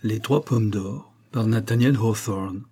Les 3 pommes d'or par Nathaniel Hawthorne.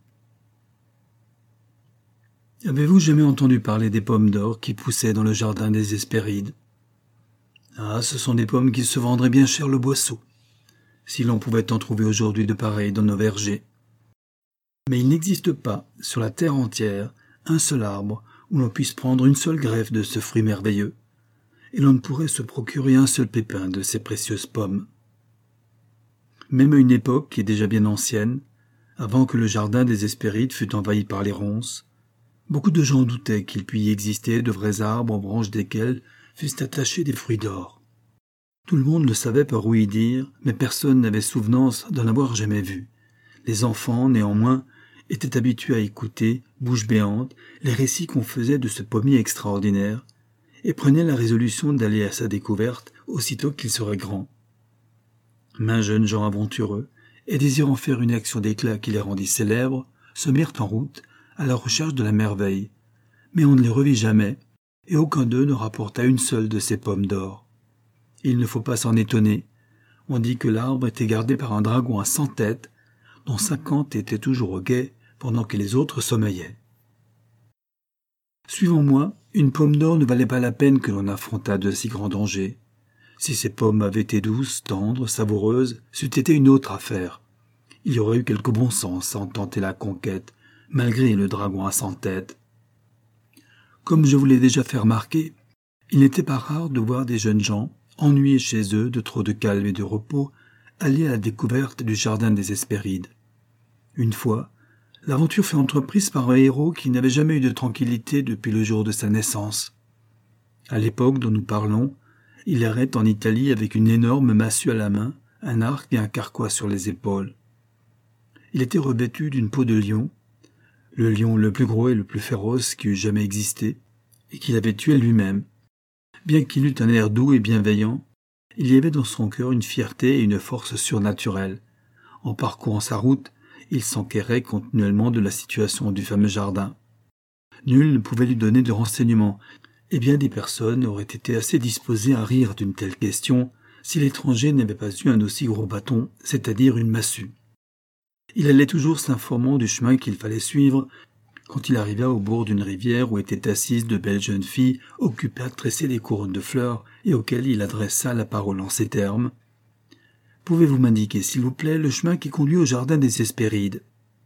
Avez-vous jamais entendu parler des pommes d'or qui poussaient dans le jardin des Hespérides? Ah, ce sont des pommes qui se vendraient bien cher le boisseau, si l'on pouvait en trouver aujourd'hui de pareilles dans nos vergers. Mais il n'existe pas, sur la terre entière, un seul arbre où l'on puisse prendre une seule greffe de ce fruit merveilleux, et l'on ne pourrait se procurer un seul pépin de ces précieuses pommes. Même à une époque qui est déjà bien ancienne, avant que le jardin des Hespérides fût envahi par les ronces, beaucoup de gens doutaient qu'il puisse y exister de vrais arbres aux branches desquels fussent attachés des fruits d'or. Tout le monde le savait par ouï dire, mais personne n'avait souvenance d'en avoir jamais vu. Les enfants, néanmoins, étaient habitués à écouter, bouche béante, les récits qu'on faisait de ce pommier extraordinaire, et prenaient la résolution d'aller à sa découverte aussitôt qu'il serait grand. Maints jeunes gens aventureux, et désirant faire une action d'éclat qui les rendit célèbres, se mirent en route à la recherche de la merveille. Mais on ne les revit jamais, et aucun d'eux ne rapporta une seule de ces pommes d'or. Il ne faut pas s'en étonner. On dit que l'arbre était gardé par un dragon à 100 têtes, dont 50 étaient toujours au guet, pendant que les autres sommeillaient. Suivant moi, une pomme d'or ne valait pas la peine que l'on affrontât de si grands dangers. Si ces pommes avaient été douces, tendres, savoureuses, c'eût été une autre affaire. Il y aurait eu quelque bon sens sans tenter la conquête, malgré le dragon à 100 têtes. Comme je vous l'ai déjà fait remarquer, il n'était pas rare de voir des jeunes gens, ennuyés chez eux de trop de calme et de repos, aller à la découverte du jardin des Hespérides. Une fois, l'aventure fut entreprise par un héros qui n'avait jamais eu de tranquillité depuis le jour de sa naissance. À l'époque dont nous parlons, il errait en Italie avec une énorme massue à la main, un arc et un carquois sur les épaules. Il était revêtu d'une peau de lion, le lion le plus gros et le plus féroce qui eût jamais existé, et qu'il avait tué lui-même. Bien qu'il eût un air doux et bienveillant, il y avait dans son cœur une fierté et une force surnaturelle. En parcourant sa route, il s'enquérait continuellement de la situation du fameux jardin. Nul ne pouvait lui donner de renseignements, et bien des personnes auraient été assez disposées à rire d'une telle question si l'étranger n'avait pas eu un aussi gros bâton, c'est-à-dire une massue. Il allait toujours s'informant du chemin qu'il fallait suivre quand il arriva au bord d'une rivière où étaient assises de belles jeunes filles occupées à tresser des couronnes de fleurs et auxquelles il adressa la parole en ces termes. « Pouvez-vous m'indiquer, s'il vous plaît, le chemin qui conduit au jardin des Hespérides ?»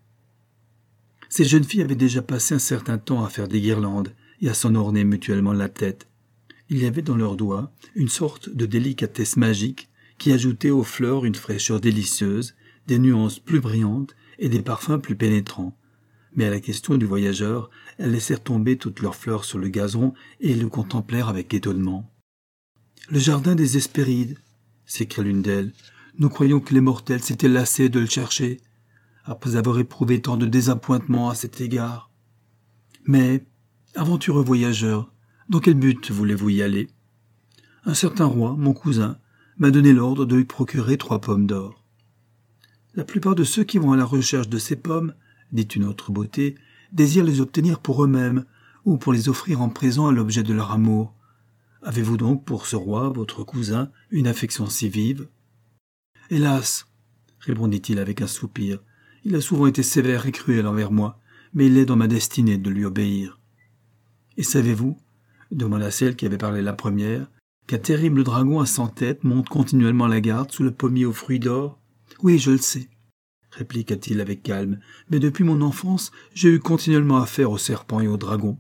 Ces jeunes filles avaient déjà passé un certain temps à faire des guirlandes et à s'en orner mutuellement la tête. Il y avait dans leurs doigts une sorte de délicatesse magique qui ajoutait aux fleurs une fraîcheur délicieuse, des nuances plus brillantes et des parfums plus pénétrants. Mais à la question du voyageur, elles laissèrent tomber toutes leurs fleurs sur le gazon et le contemplèrent avec étonnement. « Le jardin des Hespérides !» s'écria l'une d'elles. « Nous croyions que les mortels s'étaient lassés de le chercher, après avoir éprouvé tant de désappointements à cet égard. Mais, aventureux voyageur, dans quel but voulez-vous y aller? Un certain roi, mon cousin, m'a donné l'ordre de lui procurer 3 pommes d'or. La plupart de ceux qui vont à la recherche de ces pommes, dit une autre beauté, désirent les obtenir pour eux-mêmes ou pour les offrir en présent à l'objet de leur amour. Avez-vous donc pour ce roi, votre cousin, une affection si vive? Hélas, répondit-il avec un soupir, il a souvent été sévère et cruel envers moi, mais il est dans ma destinée de lui obéir. Et savez-vous, demanda celle qui avait parlé la première, qu'un terrible dragon à 100 têtes monte continuellement la garde sous le pommier aux fruits d'or? Oui, je le sais, répliqua-t-il avec calme, mais depuis mon enfance, j'ai eu continuellement affaire aux serpents et aux dragons.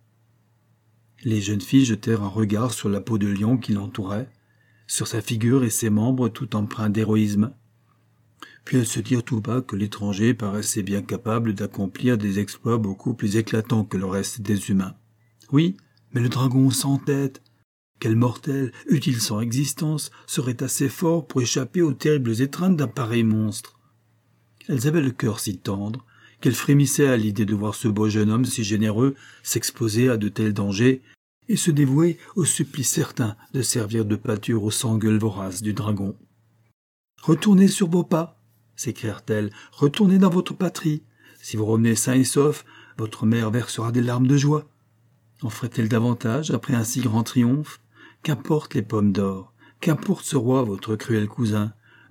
Les jeunes filles jetèrent un regard sur la peau de lion qui l'entourait, sur sa figure et ses membres tout empreints d'héroïsme. Puis elles se dirent tout bas que l'étranger paraissait bien capable d'accomplir des exploits beaucoup plus éclatants que le reste des humains. Oui, mais le dragon sans tête, quel mortel, eût-il sans existence, serait assez fort pour échapper aux terribles étreintes d'un pareil monstre? Elles avaient le cœur si tendre qu'elles frémissaient à l'idée de voir ce beau jeune homme si généreux s'exposer à de tels dangers et se dévouer au supplice certain de servir de pâture aux sangueules voraces du dragon. « Retournez sur vos pas !» s'écrièrent-elles. « Retournez dans votre patrie. Si vous revenez sain et sauf, votre mère versera des larmes de joie. En ferait-elle davantage après un si grand triomphe? Qu'importe les pommes d'or, qu'importe ce roi, votre cruel cousin,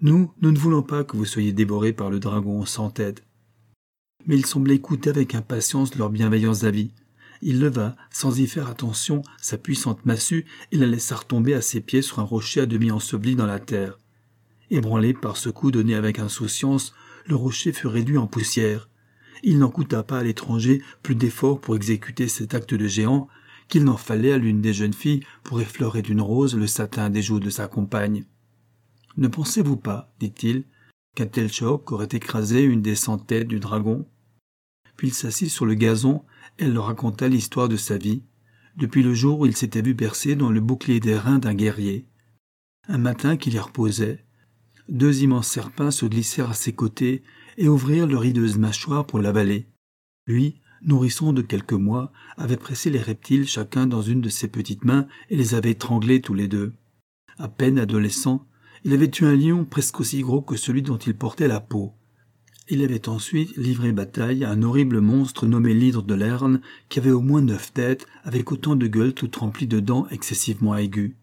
Nous ne voulons pas que vous soyez dévorés par le dragon sans tête. » Mais il semblait écouter avec impatience leurs bienveillants avis. Il leva, sans y faire attention, sa puissante massue et la laissa retomber à ses pieds sur un rocher à demi enseveli dans la terre. Ébranlé par ce coup donné avec insouciance, le rocher fut réduit en poussière. Il n'en coûta pas à l'étranger plus d'efforts pour exécuter cet acte de géant qu'il n'en fallait à l'une des jeunes filles pour effleurer d'une rose le satin des joues de sa compagne. « Ne pensez-vous pas, dit-il, qu'un tel choc aurait écrasé une des 100 têtes du dragon ?» Puis il s'assit sur le gazon, elle leur raconta l'histoire de sa vie, depuis le jour où il s'était vu bercer dans le bouclier d'airain d'un guerrier. Un matin qu'il y reposait, 2 immenses serpents se glissèrent à ses côtés et ouvrirent leurs hideuses mâchoires pour l'avaler. Lui, nourrisson de quelques mois, avait pressé les reptiles chacun dans une de ses petites mains et les avait étranglés tous les 2. À peine adolescent, il avait tué un lion presque aussi gros que celui dont il portait la peau. Il avait ensuite livré bataille à un horrible monstre nommé l'hydre de Lerne, qui avait au moins 9 têtes, avec autant de gueules toutes remplies de dents excessivement aiguës.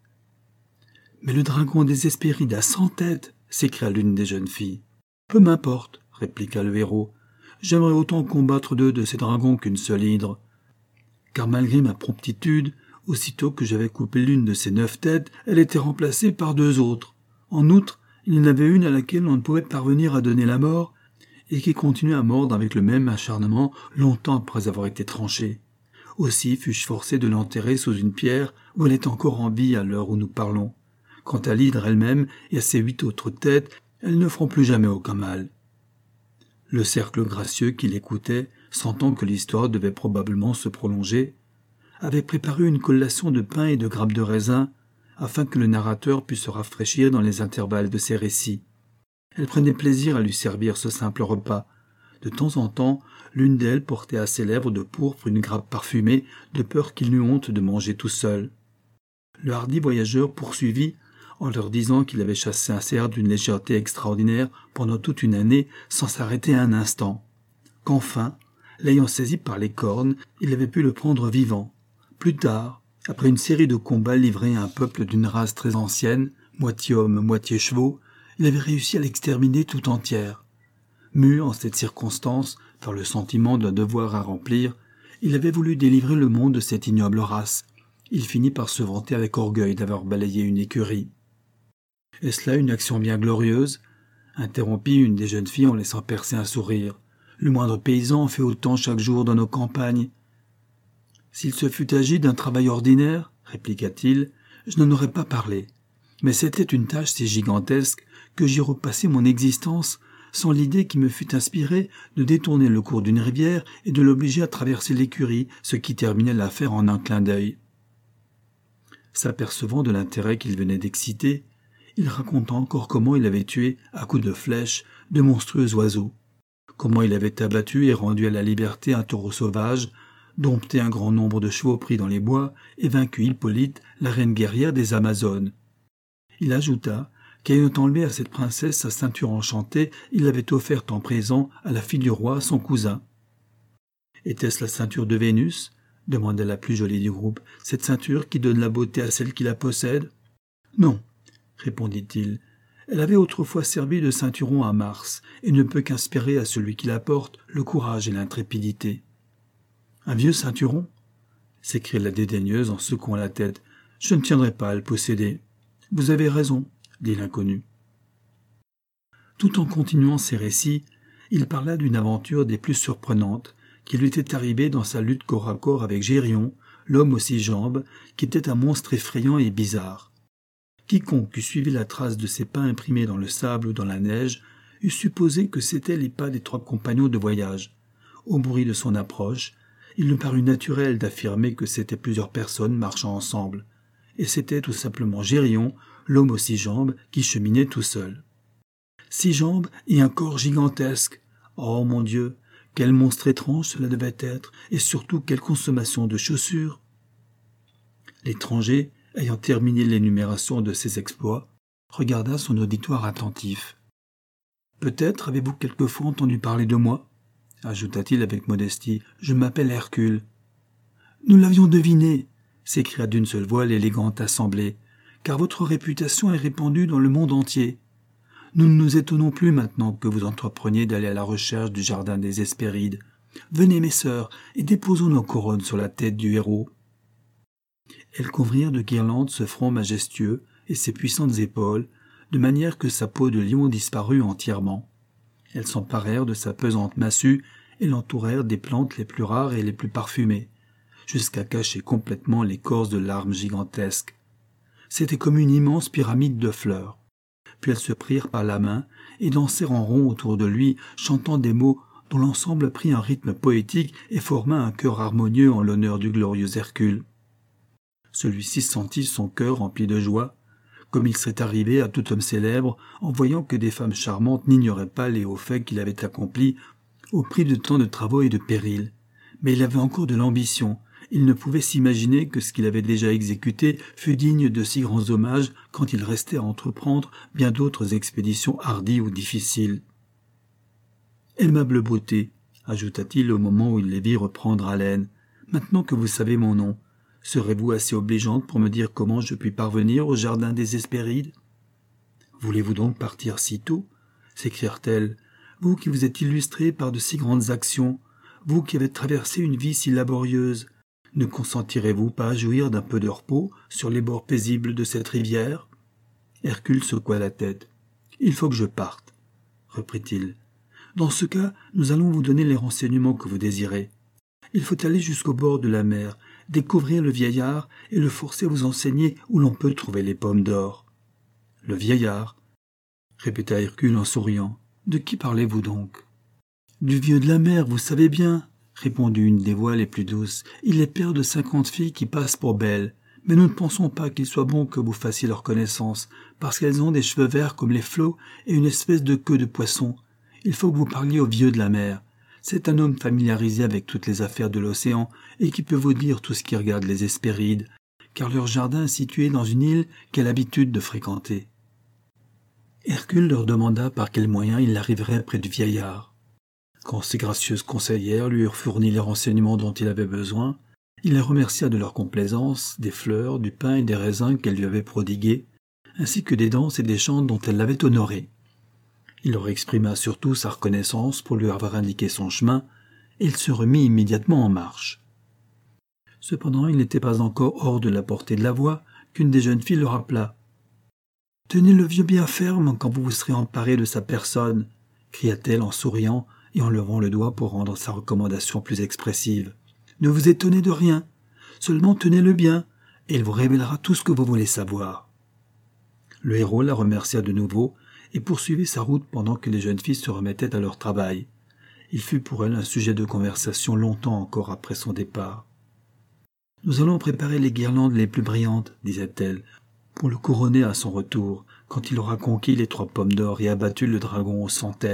« Mais le dragon des Hespérides a 100 têtes !» s'écria l'une des jeunes filles. « Peu m'importe, » répliqua le héros. « J'aimerais autant combattre 2 de ces dragons qu'une seule hydre. Car malgré ma promptitude, aussitôt que j'avais coupé l'une de ces 9 têtes, elle était remplacée par 2 autres. En outre, il y en avait une à laquelle on ne pouvait parvenir à donner la mort, et qui continuait à mordre avec le même acharnement longtemps après avoir été tranchée. Aussi fus-je forcé de l'enterrer sous une pierre où elle est encore en vie à l'heure où nous parlons. Quant à l'hydre elle-même et à ses 8 autres têtes, elles ne feront plus jamais aucun mal. » Le cercle gracieux qui l'écoutait, sentant que l'histoire devait probablement se prolonger, avait préparé une collation de pain et de grappes de raisin, afin que le narrateur puisse se rafraîchir dans les intervalles de ses récits. Elle prenait plaisir à lui servir ce simple repas. De temps en temps, l'une d'elles portait à ses lèvres de pourpre une grappe parfumée, de peur qu'il n'eût honte de manger tout seul. Le hardi voyageur poursuivit, en leur disant qu'il avait chassé un cerf d'une légèreté extraordinaire pendant toute une année sans s'arrêter un instant, qu'enfin, l'ayant saisi par les cornes, il avait pu le prendre vivant. Plus tard, après une série de combats livrés à un peuple d'une race très ancienne, moitié homme, moitié chevaux, il avait réussi à l'exterminer tout entière. Mu en cette circonstance, par le sentiment d'un devoir à remplir, il avait voulu délivrer le monde de cette ignoble race. Il finit par se vanter avec orgueil d'avoir balayé une écurie. « Est-ce là une action bien glorieuse ?» interrompit une des jeunes filles en laissant percer un sourire. « Le moindre paysan en fait autant chaque jour dans nos campagnes. »« S'il se fût agi d'un travail ordinaire, répliqua-t-il, je n'en aurais pas parlé. Mais c'était une tâche si gigantesque que j'y repassai mon existence sans l'idée qui me fut inspirée de détourner le cours d'une rivière et de l'obliger à traverser l'écurie, ce qui terminait l'affaire en un clin d'œil. » S'apercevant de l'intérêt qu'il venait d'exciter, il raconta encore comment il avait tué, à coups de flèche, de monstrueux oiseaux, comment il avait abattu et rendu à la liberté un taureau sauvage, dompté un grand nombre de chevaux pris dans les bois et vaincu Hippolyte, la reine guerrière des Amazones. Il ajouta qu'ayant enlevé à cette princesse sa ceinture enchantée, il l'avait offerte en présent à la fille du roi, son cousin. « Était-ce la ceinture de Vénus ?» demanda la plus jolie du groupe. « Cette ceinture qui donne la beauté à celle qui la possède ?»« Non, » répondit-il. « Elle avait autrefois servi de ceinturon à Mars et ne peut qu'inspirer à celui qui la porte le courage et l'intrépidité. »« Un vieux ceinturon ?» s'écria la dédaigneuse en secouant la tête. « Je ne tiendrai pas à le posséder. »« Vous avez raison, » dit l'inconnu. Tout en continuant ses récits, il parla d'une aventure des plus surprenantes qui lui était arrivée dans sa lutte corps à corps avec Gérion, l'homme aux 6 jambes, qui était un monstre effrayant et bizarre. Quiconque eût suivi la trace de ses pas imprimés dans le sable ou dans la neige eût supposé que c'étaient les pas des 3 compagnons de voyage. Au bruit de son approche, il lui parut naturel d'affirmer que c'étaient plusieurs personnes marchant ensemble, et c'était tout simplement Gérion, l'homme aux 6 jambes, qui cheminait tout seul. 6 jambes et un corps gigantesque. Oh mon Dieu, quel monstre étrange cela devait être, et surtout quelle consommation de chaussures. L'étranger, ayant terminé l'énumération de ses exploits, regarda son auditoire attentif. « Peut-être avez-vous quelquefois entendu parler de moi ?» ajouta-t-il avec modestie. « Je m'appelle Hercule. »« Nous l'avions deviné !» s'écria d'une seule voix l'élégante assemblée, « car votre réputation est répandue dans le monde entier. Nous ne nous étonnons plus maintenant que vous entrepreniez d'aller à la recherche du jardin des Hespérides. Venez, mes sœurs, et déposons nos couronnes sur la tête du héros. » Elles couvrirent de guirlandes ce front majestueux et ses puissantes épaules, de manière que sa peau de lion disparut entièrement. Elles s'emparèrent de sa pesante massue et l'entourèrent des plantes les plus rares et les plus parfumées, jusqu'à cacher complètement l'écorce de l'arme gigantesque. C'était comme une immense pyramide de fleurs. Puis elles se prirent par la main et dansèrent en rond autour de lui, chantant des mots dont l'ensemble prit un rythme poétique et forma un chœur harmonieux en l'honneur du glorieux Hercule. Celui-ci sentit son cœur rempli de joie, comme il serait arrivé à tout homme célèbre en voyant que des femmes charmantes n'ignoraient pas les hauts faits qu'il avait accomplis au prix de tant de travaux et de périls. Mais il avait encore de l'ambition. Il ne pouvait s'imaginer que ce qu'il avait déjà exécuté fût digne de si grands hommages quand il restait à entreprendre bien d'autres expéditions hardies ou difficiles. « Aimable beauté, » ajouta-t-il au moment où il les vit reprendre haleine, « maintenant que vous savez mon nom, serez-vous assez obligeante pour me dire comment je puis parvenir au jardin des Hespérides ?»« Voulez-vous donc partir si tôt ?» s'écrièrent-elles. « Vous qui vous êtes illustré par de si grandes actions, vous qui avez traversé une vie si laborieuse, ne consentirez-vous pas à jouir d'un peu de repos sur les bords paisibles de cette rivière ?» Hercule secoua la tête. « Il faut que je parte, » reprit-il. « Dans ce cas, nous allons vous donner les renseignements que vous désirez. Il faut aller jusqu'au bord de la mer, découvrir le vieillard et le forcer à vous enseigner où l'on peut trouver les pommes d'or. »« Le vieillard » répéta Hercule en souriant. « De qui parlez-vous donc ?»« Du vieux de la mer, vous savez bien, » répondit une des voix les plus douces. « Il est père de 50 filles qui passent pour belles. Mais nous ne pensons pas qu'il soit bon que vous fassiez leur connaissance, parce qu'elles ont des cheveux verts comme les flots et une espèce de queue de poisson. Il faut que vous parliez au vieux de la mer. C'est un homme familiarisé avec toutes les affaires de l'océan et qui peut vous dire tout ce qui regarde les Hespérides, car leur jardin est situé dans une île qu'elle a l'habitude de fréquenter. » Hercule leur demanda par quels moyens il arriverait près du vieillard. Quand ces gracieuses conseillères lui eurent fourni les renseignements dont il avait besoin, il les remercia de leur complaisance, des fleurs, du pain et des raisins qu'elles lui avaient prodigués, ainsi que des danses et des chants dont elle l'avait honoré. Il leur exprima surtout sa reconnaissance pour lui avoir indiqué son chemin, et il se remit immédiatement en marche. Cependant, il n'était pas encore hors de la portée de la voix qu'une des jeunes filles le rappela. « Tenez le vieux bien ferme quand vous vous serez emparé de sa personne » cria-t-elle en souriant et en levant le doigt pour rendre sa recommandation plus expressive. « Ne vous étonnez de rien, seulement tenez-le bien, et il vous révélera tout ce que vous voulez savoir. » Le héros la remercia de nouveau et poursuivit sa route pendant que les jeunes filles se remettaient à leur travail. Il fut pour elle un sujet de conversation longtemps encore après son départ. « Nous allons préparer les guirlandes les plus brillantes, disait-elle, pour le couronner à son retour, quand il aura conquis les 3 pommes d'or et abattu le dragon aux 100 têtes. »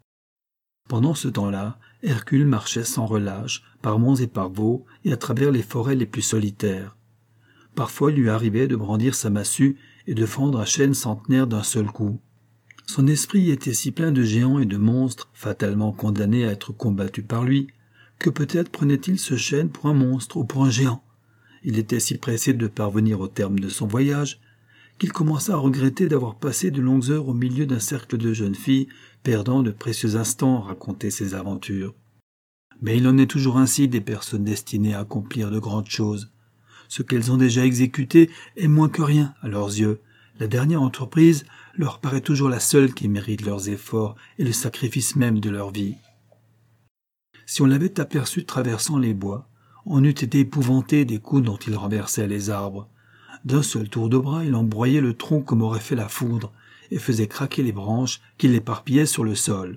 Pendant ce temps-là, Hercule marchait sans relâche, par monts et par vaux, et à travers les forêts les plus solitaires. Parfois il lui arrivait de brandir sa massue et de fendre un chêne centenaire d'un seul coup. Son esprit était si plein de géants et de monstres, fatalement condamnés à être combattus par lui, que peut-être prenait-il ce chêne pour un monstre ou pour un géant. Il était si pressé de parvenir au terme de son voyage, qu'il commença à regretter d'avoir passé de longues heures au milieu d'un cercle de jeunes filles, perdant de précieux instants à raconter ses aventures. Mais il en est toujours ainsi des personnes destinées à accomplir de grandes choses. Ce qu'elles ont déjà exécuté est moins que rien à leurs yeux. La dernière entreprise leur paraît toujours la seule qui mérite leurs efforts et le sacrifice même de leur vie. Si on l'avait aperçu traversant les bois, on eût été épouvanté des coups dont il renversait les arbres. D'un seul tour de bras, il embroyait le tronc comme aurait fait la foudre et faisait craquer les branches qui l'éparpillaient sur le sol.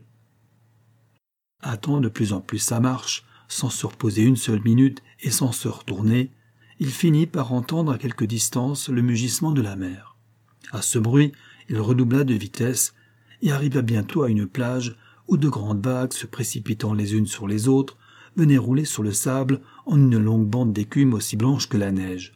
Hâtant de plus en plus sa marche, sans se reposer une seule minute et sans se retourner, il finit par entendre à quelque distance le mugissement de la mer. À ce bruit, il redoubla de vitesse et arriva bientôt à une plage où de grandes vagues, se précipitant les unes sur les autres, venaient rouler sur le sable en une longue bande d'écume aussi blanche que la neige.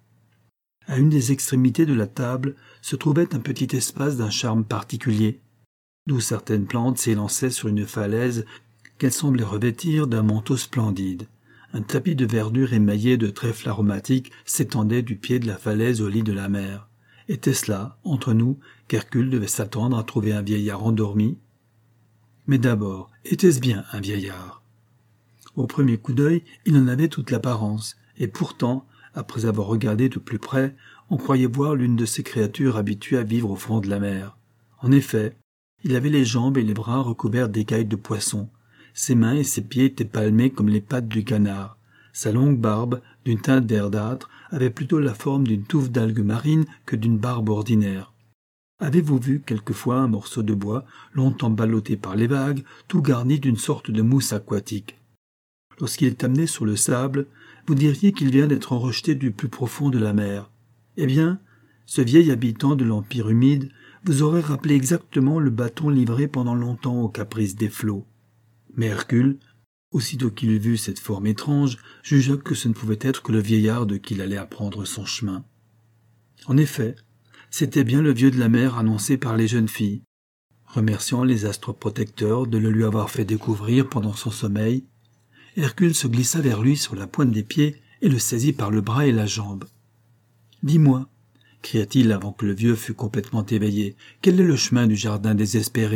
À une des extrémités de la table se trouvait un petit espace d'un charme particulier, d'où certaines plantes s'élançaient sur une falaise qu'elles semblaient revêtir d'un manteau splendide. Un tapis de verdure émaillé de trèfles aromatiques s'étendait du pied de la falaise au lit de la mer, Était-ce là, entre nous, qu'Hercule devait s'attendre à trouver un vieillard endormi? Mais d'abord, était-ce bien un vieillard? Au premier coup d'œil, il en avait toute l'apparence, et pourtant, après avoir regardé de plus près, on croyait voir l'une de ces créatures habituées à vivre au fond de la mer. En effet, il avait les jambes et les bras recouverts d'écailles de poisson. Ses mains et ses pieds étaient palmés comme les pattes du canard. Sa longue barbe, d'une teinte verdâtre, avait plutôt la forme d'une touffe d'algues marines que d'une barbe ordinaire. Avez-vous vu quelquefois un morceau de bois, longtemps ballotté par les vagues, tout garni d'une sorte de mousse aquatique? Lorsqu'il est amené sur le sable, vous diriez qu'il vient d'être rejeté du plus profond de la mer. Eh bien, ce vieil habitant de l'empire humide vous aurait rappelé exactement le bâton livré pendant longtemps aux caprices des flots. Mais Hercule, aussitôt qu'il eut vu cette forme étrange, jugea que ce ne pouvait être que le vieillard de qui il allait apprendre son chemin. En effet, c'était bien le vieux de la mer annoncé par les jeunes filles. Remerciant les astres protecteurs de le lui avoir fait découvrir pendant son sommeil, Hercule se glissa vers lui sur la pointe des pieds et le saisit par le bras et la jambe. « Dis-moi, » cria-t-il avant que le vieux fût complètement éveillé, « quel est le chemin du jardin des Hespérides ?»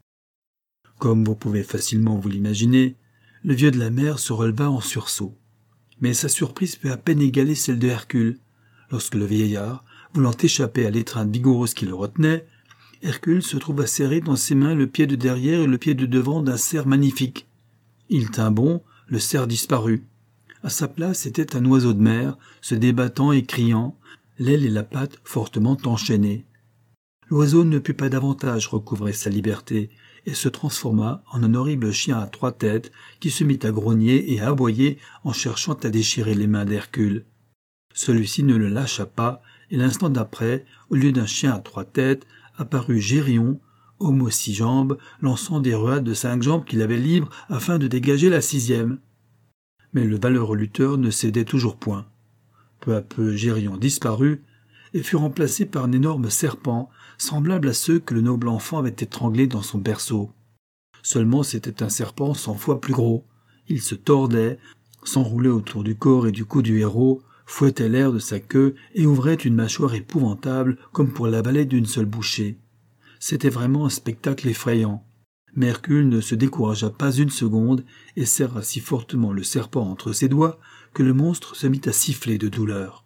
Comme vous pouvez facilement vous l'imaginer, le vieux de la mer se releva en sursaut. Mais sa surprise put à peine égaler celle de Hercule, lorsque le vieillard, voulant échapper à l'étreinte vigoureuse qui le retenait, Hercule se trouva serrer dans ses mains le pied de derrière et le pied de devant d'un cerf magnifique. Il tint bon, le cerf disparut. À sa place était un oiseau de mer, se débattant et criant, l'aile et la patte fortement enchaînées. L'oiseau ne put pas davantage recouvrer sa liberté, et se transforma en un horrible chien à 3 têtes qui se mit à grogner et à aboyer en cherchant à déchirer les mains d'Hercule. Celui-ci ne le lâcha pas, et l'instant d'après, au lieu d'un chien à 3 têtes, apparut Gérion, homme aux 6 jambes, lançant des ruades de 5 jambes qu'il avait libres afin de dégager la 6e. Mais le valeureux lutteur ne cédait toujours point. Peu à peu, Gérion disparut et fut remplacé par un énorme serpent, semblable à ceux que le noble enfant avait étranglés dans son berceau. Seulement c'était un serpent 100 fois plus gros. Il se tordait, s'enroulait autour du corps et du cou du héros, fouettait l'air de sa queue et ouvrait une mâchoire épouvantable comme pour l'avaler d'une seule bouchée. C'était vraiment un spectacle effrayant. Mais Hercule ne se découragea pas une seconde et serra si fortement le serpent entre ses doigts que le monstre se mit à siffler de douleur.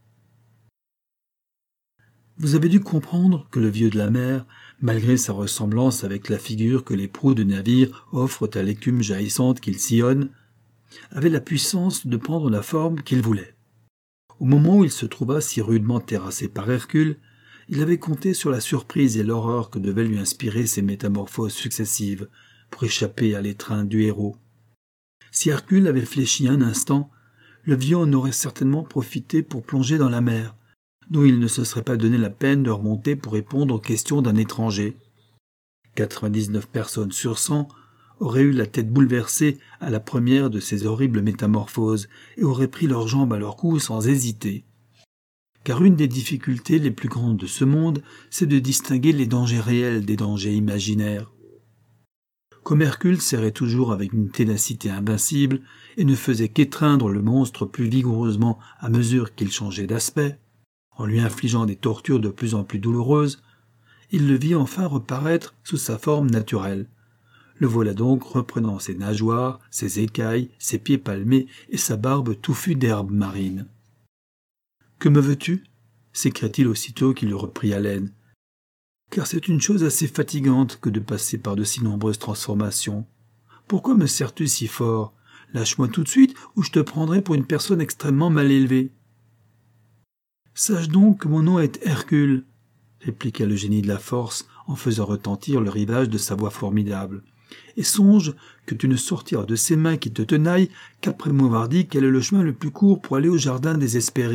Vous avez dû comprendre que le vieux de la mer, malgré sa ressemblance avec la figure que les proues de navire offrent à l'écume jaillissante qu'il sillonne, avait la puissance de prendre la forme qu'il voulait. Au moment où il se trouva si rudement terrassé par Hercule, il avait compté sur la surprise et l'horreur que devaient lui inspirer ces métamorphoses successives pour échapper à l'étreinte du héros. Si Hercule avait fléchi un instant, le vieux en aurait certainement profité pour plonger dans la mer, dont il ne se serait pas donné la peine de remonter pour répondre aux questions d'un étranger. 99 personnes sur 100 auraient eu la tête bouleversée à la première de ces horribles métamorphoses et auraient pris leurs jambes à leur cou sans hésiter. Car une des difficultés les plus grandes de ce monde, c'est de distinguer les dangers réels des dangers imaginaires. Comme Hercule serrait toujours avec une ténacité invincible et ne faisait qu'étreindre le monstre plus vigoureusement à mesure qu'il changeait d'aspect, en lui infligeant des tortures de plus en plus douloureuses, il le vit enfin reparaître sous sa forme naturelle. Le voilà donc reprenant ses nageoires, ses écailles, ses pieds palmés et sa barbe touffue d'herbes marines. « Que me veux-tu » s'écria-t-il aussitôt qu'il eut repris haleine. « Car c'est une chose assez fatigante que de passer par de si nombreuses transformations. Pourquoi me serres-tu si fort? Lâche-moi tout de suite ou je te prendrai pour une personne extrêmement mal élevée. » « Sache donc que mon nom est Hercule, » répliqua le génie de la force en faisant retentir le rivage de sa voix formidable. « Et songe que tu ne sortiras de ces mains qui te tenaillent qu'après m'avoir dit quel est le chemin le plus court pour aller au jardin des Hespérides. »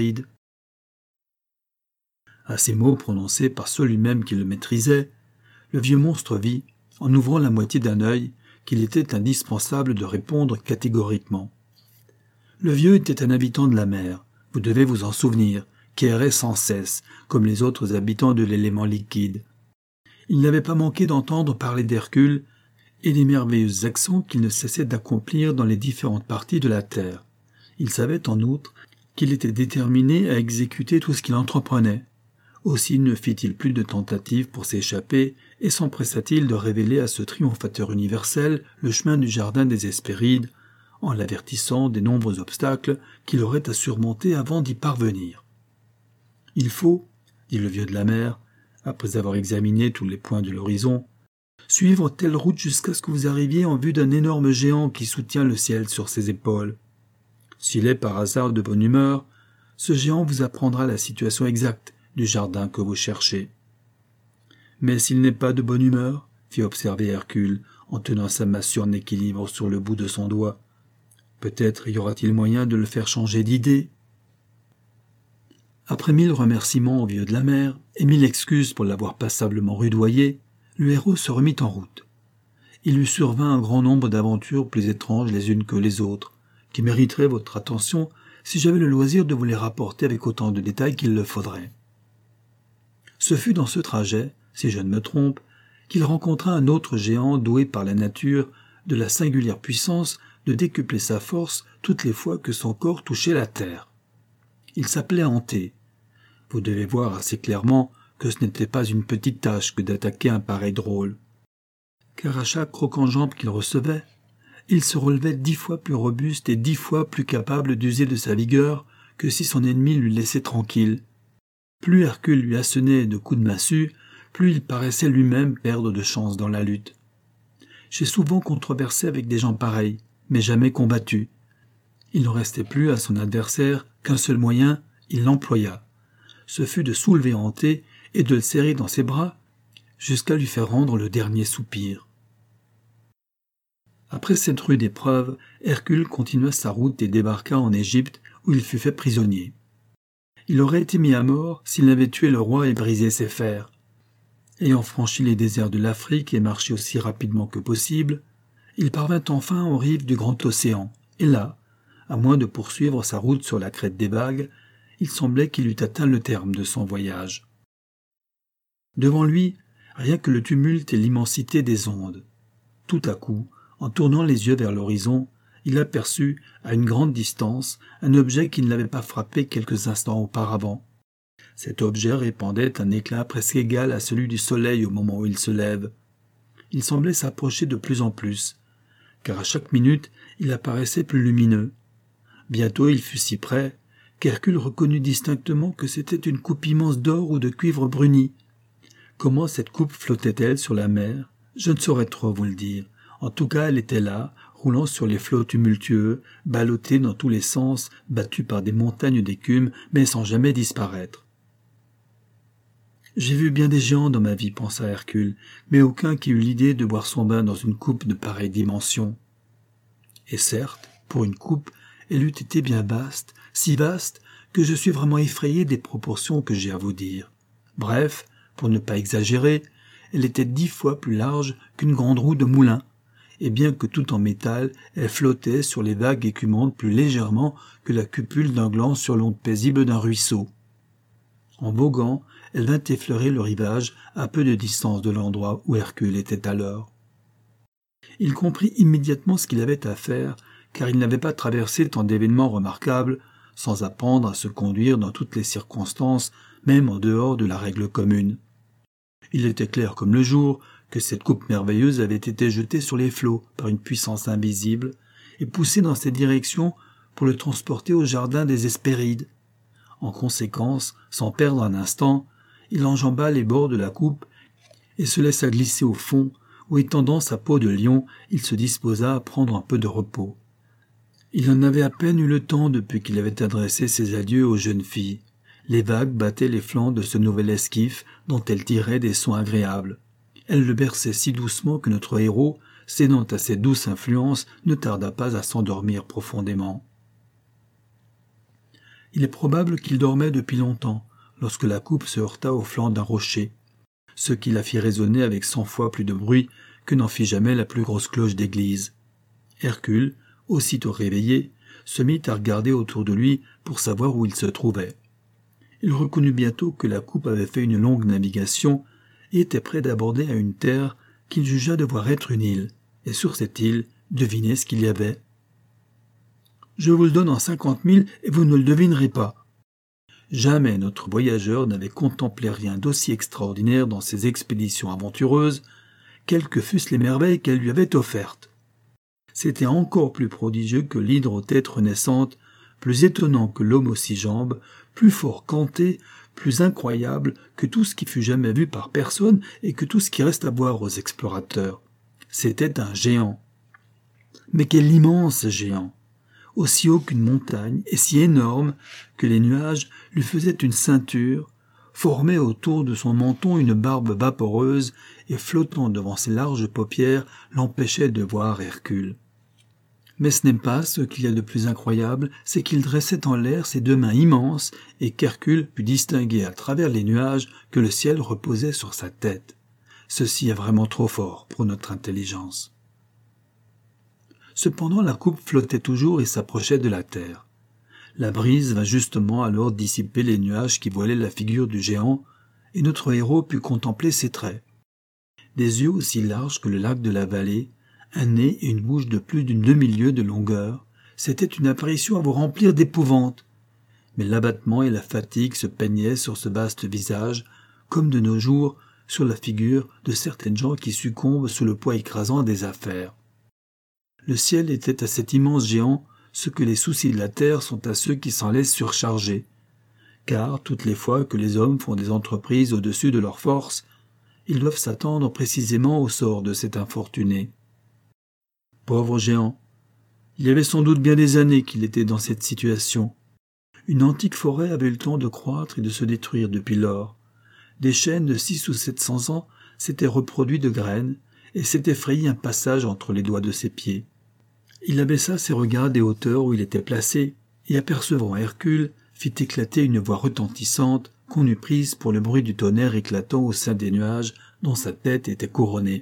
À ces mots prononcés par celui-même qui le maîtrisait, le vieux monstre vit, en ouvrant la moitié d'un œil, qu'il était indispensable de répondre catégoriquement. Le vieux était un habitant de la mer, vous devez vous en souvenir, qui errait sans cesse, comme les autres habitants de l'élément liquide. Il n'avait pas manqué d'entendre parler d'Hercule et des merveilleuses actions qu'il ne cessait d'accomplir dans les différentes parties de la terre. Il savait en outre qu'il était déterminé à exécuter tout ce qu'il entreprenait. Aussi ne fit-il plus de tentatives pour s'échapper et s'empressa-t-il de révéler à ce triomphateur universel le chemin du jardin des Hespérides, en l'avertissant des nombreux obstacles qu'il aurait à surmonter avant d'y parvenir. « Il faut, dit le vieux de la mer, après avoir examiné tous les points de l'horizon, suivre telle route jusqu'à ce que vous arriviez en vue d'un énorme géant qui soutient le ciel sur ses épaules. S'il est par hasard de bonne humeur, ce géant vous apprendra la situation exacte du jardin que vous cherchez. Mais s'il n'est pas de bonne humeur, fit observer Hercule, en tenant sa massue en équilibre sur le bout de son doigt, peut-être y aura-t-il moyen de le faire changer d'idée. Après 1000 remerciements au vieux de la mer et 1000 excuses pour l'avoir passablement rudoyé, le héros se remit en route. Il lui survint un grand nombre d'aventures plus étranges les unes que les autres, qui mériteraient votre attention si j'avais le loisir de vous les rapporter avec autant de détails qu'il le faudrait. Ce fut dans ce trajet, si je ne me trompe, qu'il rencontra un autre géant doué par la nature de la singulière puissance de décupler sa force toutes les fois que son corps touchait la terre. Il s'appelait Anté. Vous devez voir assez clairement que ce n'était pas une petite tâche que d'attaquer un pareil drôle. Car à chaque croc-en-jambe qu'il recevait, il se relevait 10 fois plus robuste et 10 fois plus capable d'user de sa vigueur que si son ennemi lui laissait tranquille. Plus Hercule lui assenait de coups de massue, plus il paraissait lui-même perdre de chance dans la lutte. J'ai souvent controversé avec des gens pareils, mais jamais combattu. Il ne restait plus à son adversaire qu'un seul moyen, il l'employa. Ce fut de soulever Anté et de le serrer dans ses bras jusqu'à lui faire rendre le dernier soupir. Après cette rude épreuve, Hercule continua sa route et débarqua en Égypte où il fut fait prisonnier. Il aurait été mis à mort s'il n'avait tué le roi et brisé ses fers. Ayant franchi les déserts de l'Afrique et marché aussi rapidement que possible, il parvint enfin aux rives du grand océan, et là, à moins de poursuivre sa route sur la crête des vagues, il semblait qu'il eût atteint le terme de son voyage. Devant lui, rien que le tumulte et l'immensité des ondes. Tout à coup, en tournant les yeux vers l'horizon, il aperçut, à une grande distance, un objet qui ne l'avait pas frappé quelques instants auparavant. Cet objet répandait un éclat presque égal à celui du soleil au moment où il se lève. Il semblait s'approcher de plus en plus, car à chaque minute, il apparaissait plus lumineux. Bientôt il fut si près qu'Hercule reconnut distinctement que c'était une coupe immense d'or ou de cuivre bruni. Comment cette coupe flottait-elle sur la mer? Je ne saurais trop vous le dire. En tout cas, elle était là, roulant sur les flots tumultueux, ballottée dans tous les sens, battue par des montagnes d'écume, mais sans jamais disparaître. J'ai vu bien des géants dans ma vie, pensa Hercule, mais aucun qui eut l'idée de boire son bain dans une coupe de pareille dimension. Et certes, pour une coupe, elle eût été bien vaste, si vaste que je suis vraiment effrayé des proportions que j'ai à vous dire. Bref, pour ne pas exagérer, elle était 10 fois plus large qu'une grande roue de moulin, et bien que tout en métal, elle flottait sur les vagues écumantes plus légèrement que la cupule d'un gland sur l'onde paisible d'un ruisseau. En voguant, elle vint effleurer le rivage à peu de distance de l'endroit où Hercule était alors. Il comprit immédiatement ce qu'il avait à faire, car il n'avait pas traversé tant d'événements remarquables, sans apprendre à se conduire dans toutes les circonstances, même en dehors de la règle commune. Il était clair comme le jour que cette coupe merveilleuse avait été jetée sur les flots par une puissance invisible et poussée dans cette direction pour le transporter au jardin des Hespérides. En conséquence, sans perdre un instant, il enjamba les bords de la coupe et se laissa glisser au fond, où étendant sa peau de lion, il se disposa à prendre un peu de repos. Il en avait à peine eu le temps depuis qu'il avait adressé ses adieux aux jeunes filles. Les vagues battaient les flancs de ce nouvel esquif dont elles tiraient des sons agréables. Elles le berçaient si doucement que notre héros, cédant à ces douces influences, ne tarda pas à s'endormir profondément. Il est probable qu'il dormait depuis longtemps, lorsque la coupe se heurta au flanc d'un rocher, ce qui la fit résonner avec 100 fois plus de bruit que n'en fit jamais la plus grosse cloche d'église. Hercule, aussitôt réveillé, se mit à regarder autour de lui pour savoir où il se trouvait. Il reconnut bientôt que la coupe avait fait une longue navigation et était près d'aborder à une terre qu'il jugea devoir être une île, et sur cette île, devinez ce qu'il y avait. « Je vous le donne en 50 000 et vous ne le devinerez pas. » Jamais notre voyageur n'avait contemplé rien d'aussi extraordinaire dans ses expéditions aventureuses, quelles que fussent les merveilles qu'elles lui avaient offertes. C'était encore plus prodigieux que l'hydre aux têtes renaissantes, plus étonnant que l'homme aux 6 jambes, plus fort qu'Anté, plus incroyable que tout ce qui fut jamais vu par personne et que tout ce qui reste à voir aux explorateurs. C'était un géant. Mais quel immense géant! Aussi haut qu'une montagne et si énorme que les nuages lui faisaient une ceinture, formaient autour de son menton une barbe vaporeuse et flottant devant ses larges paupières l'empêchait de voir Hercule. Mais ce n'est pas ce qu'il y a de plus incroyable, c'est qu'il dressait en l'air ses 2 mains immenses et qu'Hercule put distinguer à travers les nuages que le ciel reposait sur sa tête. Ceci est vraiment trop fort pour notre intelligence. Cependant la coupe flottait toujours et s'approchait de la terre. La brise vint justement alors dissiper les nuages qui voilaient la figure du géant, et notre héros put contempler ses traits. Des yeux aussi larges que le lac de la vallée, un nez et une bouche de plus d'une demi-lieue de longueur, c'était une apparition à vous remplir d'épouvante. Mais l'abattement et la fatigue se peignaient sur ce vaste visage, comme de nos jours sur la figure de certaines gens qui succombent sous le poids écrasant des affaires. Le ciel était à cet immense géant ce que les soucis de la terre sont à ceux qui s'en laissent surcharger, car toutes les fois que les hommes font des entreprises au-dessus de leurs forces, ils doivent s'attendre précisément au sort de cet infortuné. Pauvre géant, il y avait sans doute bien des années qu'il était dans cette situation. Une antique forêt avait eu le temps de croître et de se détruire depuis lors. Des chênes de 600 ou 700 ans s'étaient reproduits de graines et s'étaient frayé un passage entre les doigts de ses pieds. Il abaissa ses regards des hauteurs où il était placé et, apercevant Hercule, fit éclater une voix retentissante qu'on eût prise pour le bruit du tonnerre éclatant au sein des nuages dont sa tête était couronnée.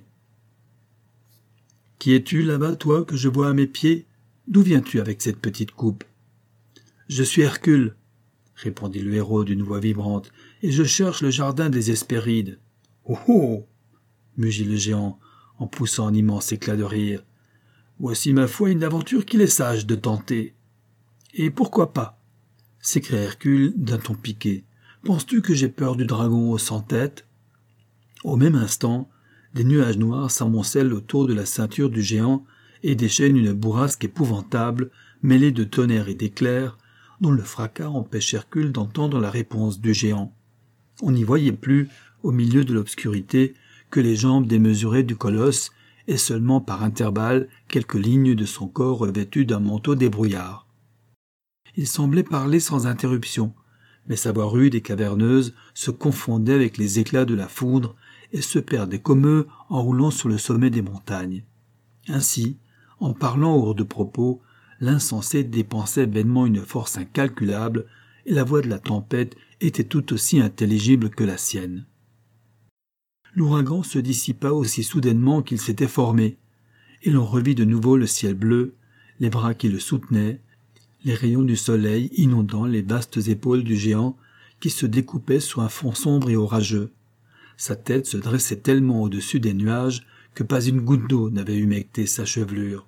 « Qui es-tu là-bas, toi, que je vois à mes pieds? D'où viens-tu avec cette petite coupe ?»« Je suis Hercule, » répondit le héros d'une voix vibrante, « et je cherche le jardin des Hespérides. »« Oh oh !» mugit le géant en poussant un immense éclat de rire. « Voici ma foi une aventure qu'il est sage de tenter. »« Et pourquoi pas ?» s'écria Hercule d'un ton piqué. « Penses-tu que j'ai peur du dragon aux 100 têtes ?» Au même instant, des nuages noirs s'amoncellent autour de la ceinture du géant et déchaînent une bourrasque épouvantable, mêlée de tonnerre et d'éclairs, dont le fracas empêche Hercule d'entendre la réponse du géant. On n'y voyait plus, au milieu de l'obscurité, que les jambes démesurées du colosse et seulement par intervalles quelques lignes de son corps revêtu d'un manteau débrouillard. Il semblait parler sans interruption, mais sa voix rude et caverneuse se confondait avec les éclats de la foudre et se perdait comme eux en roulant sur le sommet des montagnes. Ainsi, en parlant hors de propos, l'insensé dépensait vainement une force incalculable et la voix de la tempête était tout aussi intelligible que la sienne. L'ouragan se dissipa aussi soudainement qu'il s'était formé, et l'on revit de nouveau le ciel bleu, les bras qui le soutenaient, les rayons du soleil inondant les vastes épaules du géant qui se découpaient sur un fond sombre et orageux. Sa tête se dressait tellement au-dessus des nuages que pas une goutte d'eau n'avait humecté sa chevelure.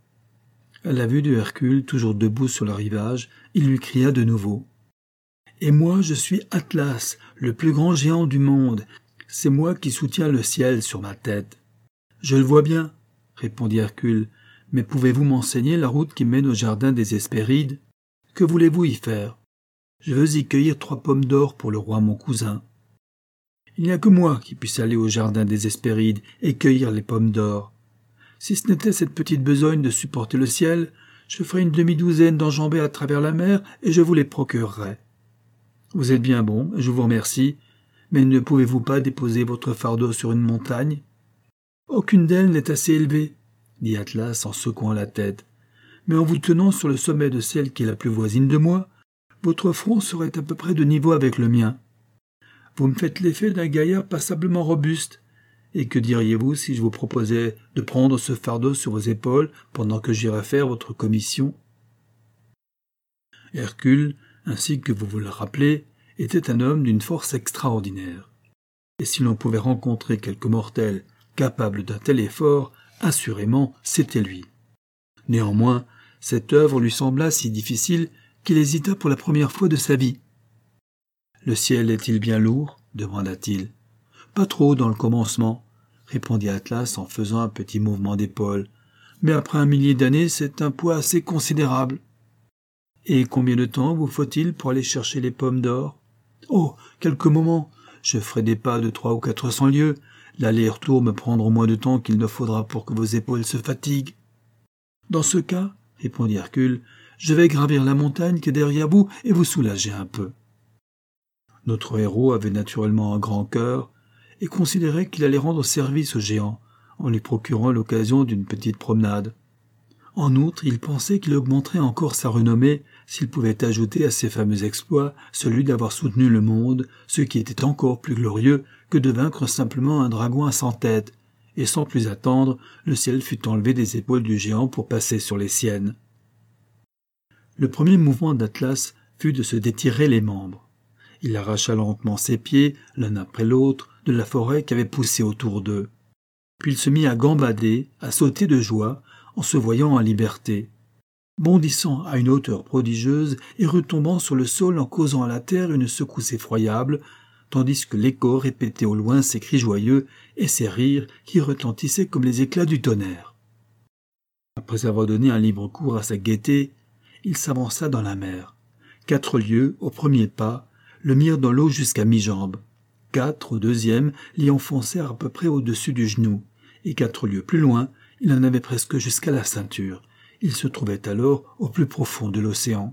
À la vue de Hercule, toujours debout sur le rivage, il lui cria de nouveau. « Et moi, je suis Atlas, le plus grand géant du monde. C'est moi qui soutiens le ciel sur ma tête. »« Je le vois bien, » répondit Hercule, « mais pouvez-vous m'enseigner la route qui mène au jardin des Hespérides ? Que voulez-vous y faire ? Je veux y cueillir 3 pommes d'or pour le roi mon cousin. » Il n'y a que moi qui puisse aller au jardin des Hespérides et cueillir les pommes d'or. Si ce n'était cette petite besogne de supporter le ciel, je ferais une demi-douzaine d'enjambées à travers la mer et je vous les procurerais. Vous êtes bien bon, je vous remercie, mais ne pouvez-vous pas déposer votre fardeau sur une montagne ? Aucune d'elles n'est assez élevée, dit Atlas en secouant la tête, mais en vous tenant sur le sommet de celle qui est la plus voisine de moi, votre front serait à peu près de niveau avec le mien. Vous me faites l'effet d'un gaillard passablement robuste. Et que diriez-vous si je vous proposais de prendre ce fardeau sur vos épaules pendant que j'irais faire votre commission ? Hercule, ainsi que vous vous le rappelez, était un homme d'une force extraordinaire. Et si l'on pouvait rencontrer quelque mortel capable d'un tel effort, assurément c'était lui. Néanmoins, cette œuvre lui sembla si difficile qu'il hésita pour la première fois de sa vie. Le ciel est-il bien lourd ? Demanda-t-il. Pas trop dans le commencement, répondit Atlas en faisant un petit mouvement d'épaule. Mais après 1 millier d'années, c'est un poids assez considérable. Et combien de temps vous faut-il pour aller chercher les pommes d'or ? Oh, quelques moments. Je ferai des pas de 300 ou 400 lieues. L'aller et retour me prendront moins de temps qu'il ne faudra pour que vos épaules se fatiguent. Dans ce cas, répondit Hercule, je vais gravir la montagne qui est derrière vous et vous soulager un peu. Notre héros avait naturellement un grand cœur et considérait qu'il allait rendre service au géant en lui procurant l'occasion d'une petite promenade. En outre, il pensait qu'il augmenterait encore sa renommée s'il pouvait ajouter à ses fameux exploits celui d'avoir soutenu le monde, ce qui était encore plus glorieux que de vaincre simplement un dragon à 100 têtes, et sans plus attendre, le ciel fut enlevé des épaules du géant pour passer sur les siennes. Le premier mouvement d'Atlas fut de se détirer les membres. Il arracha lentement ses pieds, l'un après l'autre, de la forêt qui avait poussé autour d'eux. Puis il se mit à gambader, à sauter de joie, en se voyant en liberté, bondissant à une hauteur prodigieuse et retombant sur le sol en causant à la terre une secousse effroyable, tandis que l'écho répétait au loin ses cris joyeux et ses rires qui retentissaient comme les éclats du tonnerre. Après avoir donné un libre cours à sa gaieté, il s'avança dans la mer. 4 lieues, au premier pas, le mirent dans l'eau jusqu'à mi-jambe. 4, au deuxième, l'y enfoncèrent à peu près au-dessus du genou, et 4 lieues plus loin, il en avait presque jusqu'à la ceinture. Il se trouvait alors au plus profond de l'océan.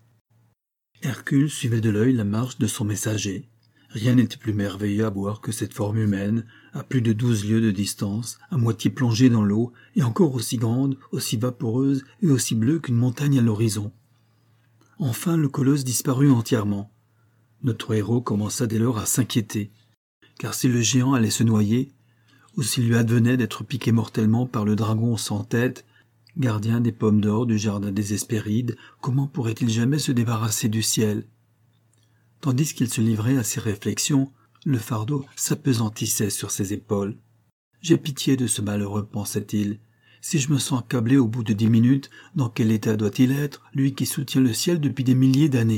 Hercule suivait de l'œil la marche de son messager. Rien n'était plus merveilleux à voir que cette forme humaine, à plus de 12 lieues de distance, à moitié plongée dans l'eau, et encore aussi grande, aussi vaporeuse et aussi bleue qu'une montagne à l'horizon. Enfin, le colosse disparut entièrement. Notre héros commença dès lors à s'inquiéter, car si le géant allait se noyer, ou s'il lui advenait d'être piqué mortellement par le dragon sans tête, gardien des pommes d'or du jardin des Hespérides, comment pourrait-il jamais se débarrasser du ciel ? Tandis qu'il se livrait à ses réflexions, le fardeau s'apesantissait sur ses épaules. « J'ai pitié de ce malheureux, pensait-il. Si je me sens accablé au bout de 10 minutes, dans quel état doit-il être, lui qui soutient le ciel depuis des milliers d'années ?»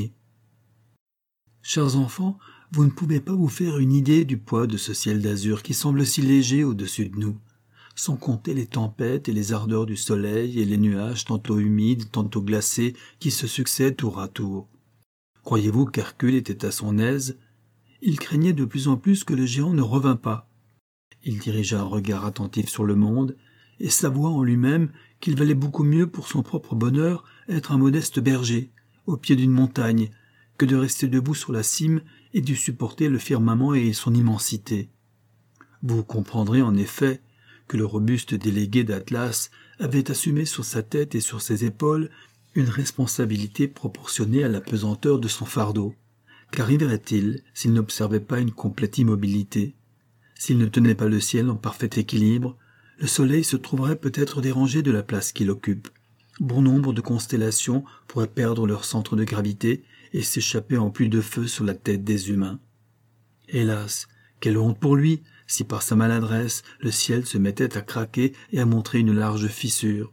Chers enfants, vous ne pouvez pas vous faire une idée du poids de ce ciel d'azur qui semble si léger au-dessus de nous, sans compter les tempêtes et les ardeurs du soleil et les nuages tantôt humides, tantôt glacés, qui se succèdent tour à tour. Croyez-vous qu'Hercule était à son aise ? Il craignait de plus en plus que le géant ne revînt pas. Il dirigea un regard attentif sur le monde, et s'avoua en lui-même qu'il valait beaucoup mieux pour son propre bonheur être un modeste berger, au pied d'une montagne, que de rester debout sur la cime et de supporter le firmament et son immensité. Vous comprendrez en effet que le robuste délégué d'Atlas avait assumé sur sa tête et sur ses épaules une responsabilité proportionnée à la pesanteur de son fardeau. Qu'arriverait-il s'il n'observait pas une complète immobilité ? S'il ne tenait pas le ciel en parfait équilibre, le soleil se trouverait peut-être dérangé de la place qu'il occupe. Bon nombre de constellations pourraient perdre leur centre de gravité et s'échapper en pluie de feu sur la tête des humains. Hélas, quelle honte pour lui, si par sa maladresse le ciel se mettait à craquer et à montrer une large fissure.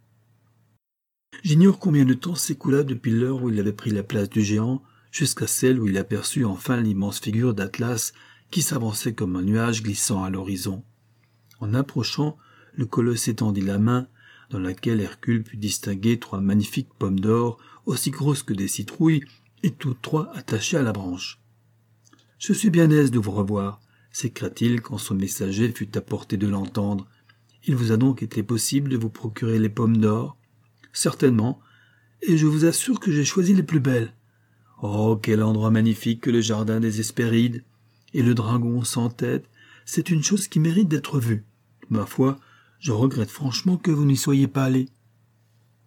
J'ignore combien de temps s'écoula depuis l'heure où il avait pris la place du géant, jusqu'à celle où il aperçut enfin l'immense figure d'Atlas qui s'avançait comme un nuage glissant à l'horizon. En approchant, le colosse étendit la main, dans laquelle Hercule put distinguer 3 magnifiques pommes d'or, aussi grosses que des citrouilles, et toutes 3 attachées à la branche. « Je suis bien aise de vous revoir », s'écria-t-il quand son messager fut à portée de l'entendre. « Il vous a donc été possible de vous procurer les pommes d'or ?»« Certainement, et je vous assure que j'ai choisi les plus belles. »« Oh, quel endroit magnifique que le jardin des Hespérides ! Et le dragon sans tête, c'est une chose qui mérite d'être vue. Ma foi, je regrette franchement que vous n'y soyez pas allé. »« N'importe, »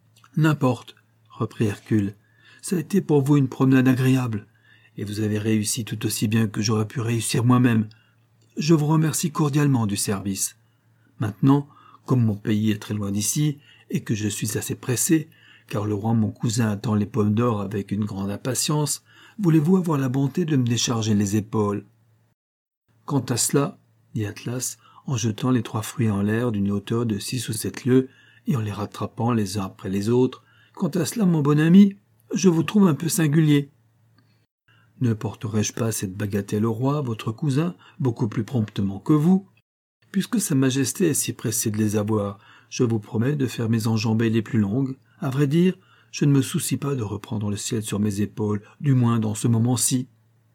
reprit Hercule, « ça a été pour vous une promenade agréable, et vous avez réussi tout aussi bien que j'aurais pu réussir moi-même. Je vous remercie cordialement du service. Maintenant, comme mon pays est très loin d'ici, et que je suis assez pressé, car le roi mon cousin attend les pommes d'or avec une grande impatience, voulez-vous avoir la bonté de me décharger les épaules ?»« Quant à cela, » dit Atlas, en jetant les 3 fruits en l'air d'une hauteur de 6 ou 7 lieues, et en les rattrapant les uns après les autres, « quant à cela, mon bon ami, je vous trouve un peu singulier. » Ne porterai-je pas cette bagatelle au roi, votre cousin, beaucoup plus promptement que vous? Puisque Sa Majesté est si pressée de les avoir, je vous promets de faire mes enjambées les plus longues. À vrai dire, je ne me soucie pas de reprendre le ciel sur mes épaules, du moins dans ce moment-ci. »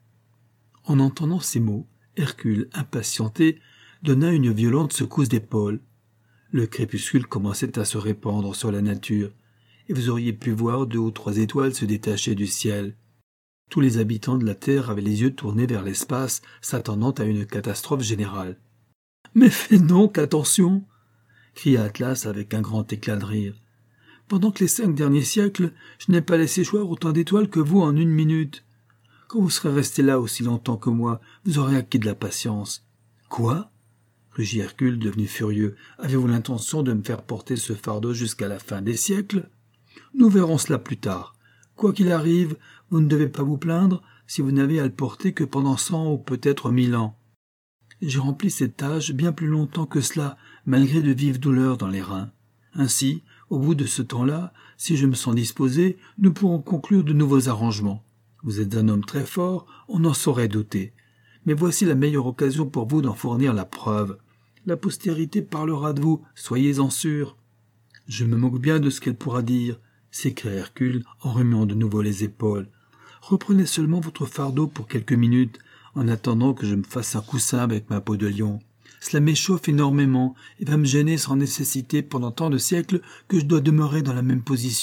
En entendant ces mots, Hercule, impatienté, donna une violente secousse d'épaule. Le crépuscule commençait à se répandre sur la nature, et vous auriez pu voir 2 ou 3 étoiles se détacher du ciel. Tous les habitants de la terre avaient les yeux tournés vers l'espace, s'attendant à une catastrophe générale. « Mais faites donc attention !» cria Atlas avec un grand éclat de rire. « Pendant que les 5 derniers siècles, je n'ai pas laissé choir autant d'étoiles que vous en 1 minute. Quand vous serez resté là aussi longtemps que moi, vous aurez acquis de la patience. »« Quoi ?» rugit Hercule, devenu furieux. « Avez-vous l'intention de me faire porter ce fardeau jusqu'à la fin des siècles ? Nous verrons cela plus tard. Quoi qu'il arrive, vous ne devez pas vous plaindre si vous n'avez à le porter que pendant 100 ou peut-être 1000 ans. J'ai rempli cette tâche bien plus longtemps que cela, malgré de vives douleurs dans les reins. Ainsi, au bout de ce temps-là, si je me sens disposé, nous pourrons conclure de nouveaux arrangements. Vous êtes un homme très fort, on n'en saurait douter. Mais voici la meilleure occasion pour vous d'en fournir la preuve. La postérité parlera de vous, soyez-en sûrs. »« Je me moque bien de ce qu'elle pourra dire, » s'écria Hercule en remuant de nouveau les épaules. « Reprenez seulement votre fardeau pour quelques minutes, en attendant que je me fasse un coussin avec ma peau de lion. Cela m'échauffe énormément et va me gêner sans nécessité pendant tant de siècles que je dois demeurer dans la même position. »«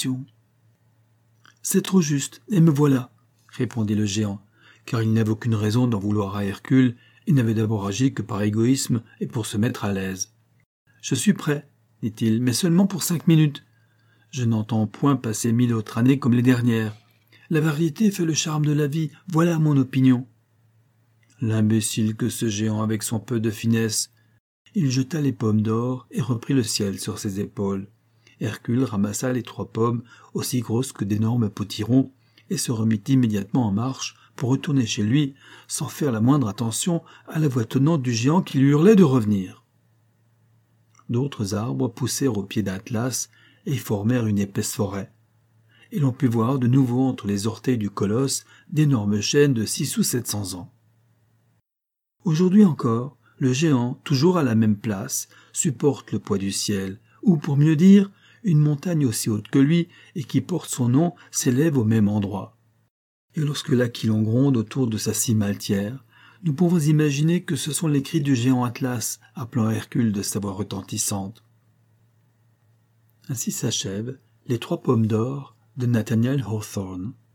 C'est trop juste, et me voilà, » répondit le géant, car il n'avait aucune raison d'en vouloir à Hercule, il n'avait d'abord agi que par égoïsme et pour se mettre à l'aise. « Je suis prêt, » dit-il, « mais seulement pour 5 minutes. Je n'entends point passer 1000 autres années comme les dernières. La variété fait le charme de la vie, voilà mon opinion. » L'imbécile que ce géant avec son peu de finesse. Il jeta les pommes d'or et reprit le ciel sur ses épaules. Hercule ramassa les 3 pommes, aussi grosses que d'énormes potirons, et se remit immédiatement en marche pour retourner chez lui, sans faire la moindre attention à la voix tonnante du géant qui lui hurlait de revenir. D'autres arbres poussèrent au pied d'Atlas et formèrent une épaisse forêt. Et l'on put voir de nouveau entre les orteils du colosse d'énormes chênes de 600 ou 700 ans. Aujourd'hui encore, le géant, toujours à la même place, supporte le poids du ciel, ou pour mieux dire, une montagne aussi haute que lui et qui porte son nom s'élève au même endroit. Et lorsque l'aquilon gronde autour de sa cime altière, nous pouvons imaginer que ce sont les cris du géant Atlas appelant Hercule de sa voix retentissante. Ainsi s'achèvent les 3 pommes d'or de Nathaniel Hawthorne.